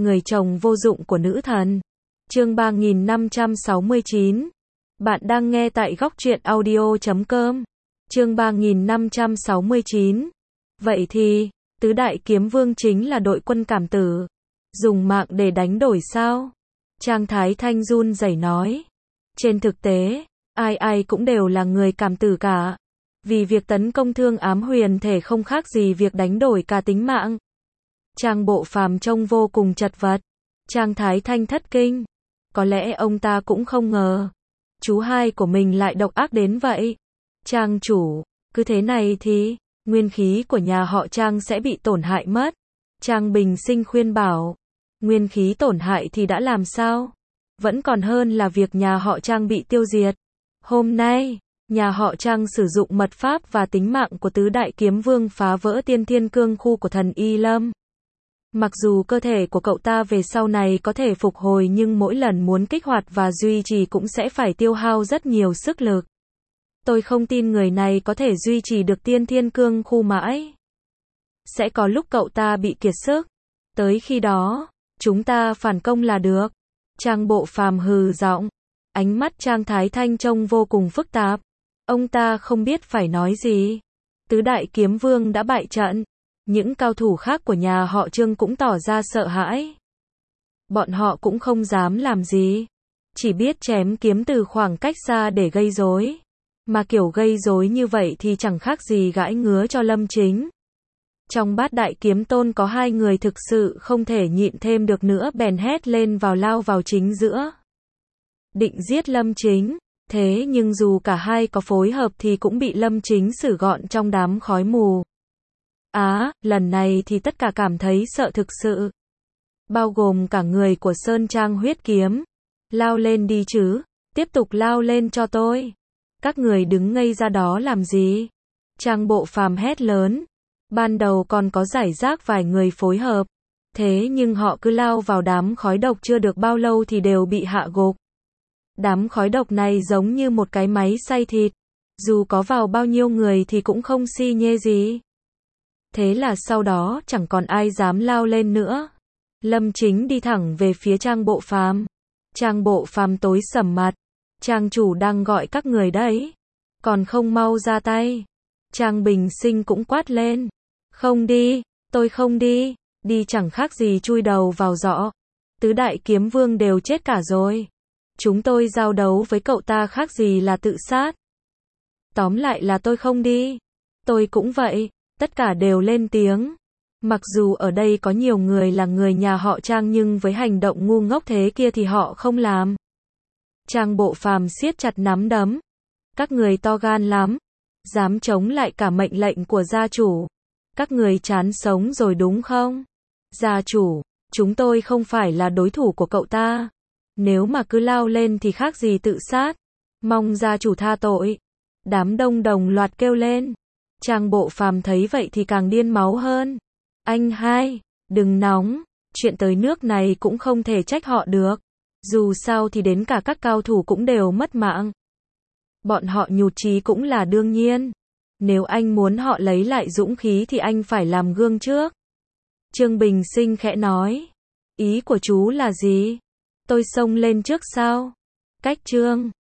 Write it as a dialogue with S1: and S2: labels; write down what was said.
S1: người chồng vô dụng của nữ thần. Chương 3569. Bạn đang nghe tại góc truyện audio.com. Chương 3569. Vậy thì, tứ đại kiếm vương chính là đội quân cảm tử. Dùng mạng để đánh đổi sao? Trang Thái Thanh run rẩy nói. Trên thực tế, ai ai cũng đều là người cảm tử cả. Vì việc tấn công Thương Ám Huyền Thể không khác gì việc đánh đổi cả tính mạng. Trang Bộ Phàm trông vô cùng chật vật. Trang Thái Thanh thất kinh. Có lẽ ông ta cũng không ngờ. Chú hai của mình lại độc ác đến vậy. Trang chủ, cứ thế này thì, nguyên khí của nhà họ Trang sẽ bị tổn hại mất. Trang Bình Sinh khuyên bảo. Nguyên khí tổn hại thì đã làm sao? Vẫn còn hơn là việc nhà họ Trang bị tiêu diệt. Hôm nay, nhà họ Trang sử dụng mật pháp và tính mạng của tứ đại kiếm vương phá vỡ tiên thiên cương khu của thần Y Lâm. Mặc dù cơ thể của cậu ta về sau này có thể phục hồi nhưng mỗi lần muốn kích hoạt và duy trì cũng sẽ phải tiêu hao rất nhiều sức lực. Tôi không tin người này có thể duy trì được tiên thiên cương khu mãi. Sẽ có lúc cậu ta bị kiệt sức. Tới khi đó, chúng ta phản công là được. Trang Bộ Phàm hừ giọng. Ánh mắt Trang Thái Thanh trông vô cùng phức tạp. Ông ta không biết phải nói gì. Tứ đại kiếm vương đã bại trận. Những cao thủ khác của nhà họ Trương cũng tỏ ra sợ hãi. Bọn họ cũng không dám làm gì. Chỉ biết chém kiếm từ khoảng cách xa để gây rối. Mà kiểu gây rối như vậy thì chẳng khác gì gãi ngứa cho Lâm Chính. Trong Bát Đại Kiếm Tôn có hai người thực sự không thể nhịn thêm được nữa bèn hét lên lao vào chính giữa. Định giết Lâm Chính. Thế nhưng dù cả hai có phối hợp thì cũng bị Lâm Chính xử gọn trong đám khói mù. Lần này thì tất cả cảm thấy sợ thực sự. Bao gồm cả người của Sơn Trang Huyết Kiếm. Lao lên đi chứ. Tiếp tục lao lên cho tôi. Các người đứng ngây ra đó làm gì? Trang Bộ Phàm hét lớn. Ban đầu còn có giải rác vài người phối hợp. Thế nhưng họ cứ lao vào đám khói độc chưa được bao lâu thì đều bị hạ gục. Đám khói độc này giống như một cái máy xay thịt. Dù có vào bao nhiêu người thì cũng không xi nhê gì. Thế là sau đó chẳng còn ai dám lao lên nữa. Lâm Chính đi thẳng về phía Trang Bộ Phàm. Trang Bộ Phàm tối sầm mặt. Trang chủ đang gọi các người đấy. Còn không mau ra tay. Trang Bình Sinh cũng quát lên. Không đi, tôi không đi. Đi chẳng khác gì chui đầu vào giỏ. Tứ đại kiếm vương đều chết cả rồi. Chúng tôi giao đấu với cậu ta khác gì là tự sát. Tóm lại là tôi không đi. Tôi cũng vậy. Tất cả đều lên tiếng. Mặc dù ở đây có nhiều người là người nhà họ Trang nhưng với hành động ngu ngốc thế kia thì họ không làm. Trang Bộ Phàm siết chặt nắm đấm. Các người to gan lắm. Dám chống lại cả mệnh lệnh của gia chủ. Các người chán sống rồi đúng không? Gia chủ, chúng tôi không phải là đối thủ của cậu ta. Nếu mà cứ lao lên thì khác gì tự sát. Mong gia chủ tha tội. Đám đông đồng loạt kêu lên. Trang Bộ Phàm thấy vậy thì càng điên máu hơn. Anh hai, đừng nóng. Chuyện tới nước này cũng không thể trách họ được. Dù sao thì đến cả các cao thủ cũng đều mất mạng. Bọn họ nhụt chí cũng là đương nhiên. Nếu anh muốn họ lấy lại dũng khí thì anh phải làm gương trước. Trương Bình Sinh khẽ nói. Ý của chú là gì? Tôi xông lên trước sao? Cách Trương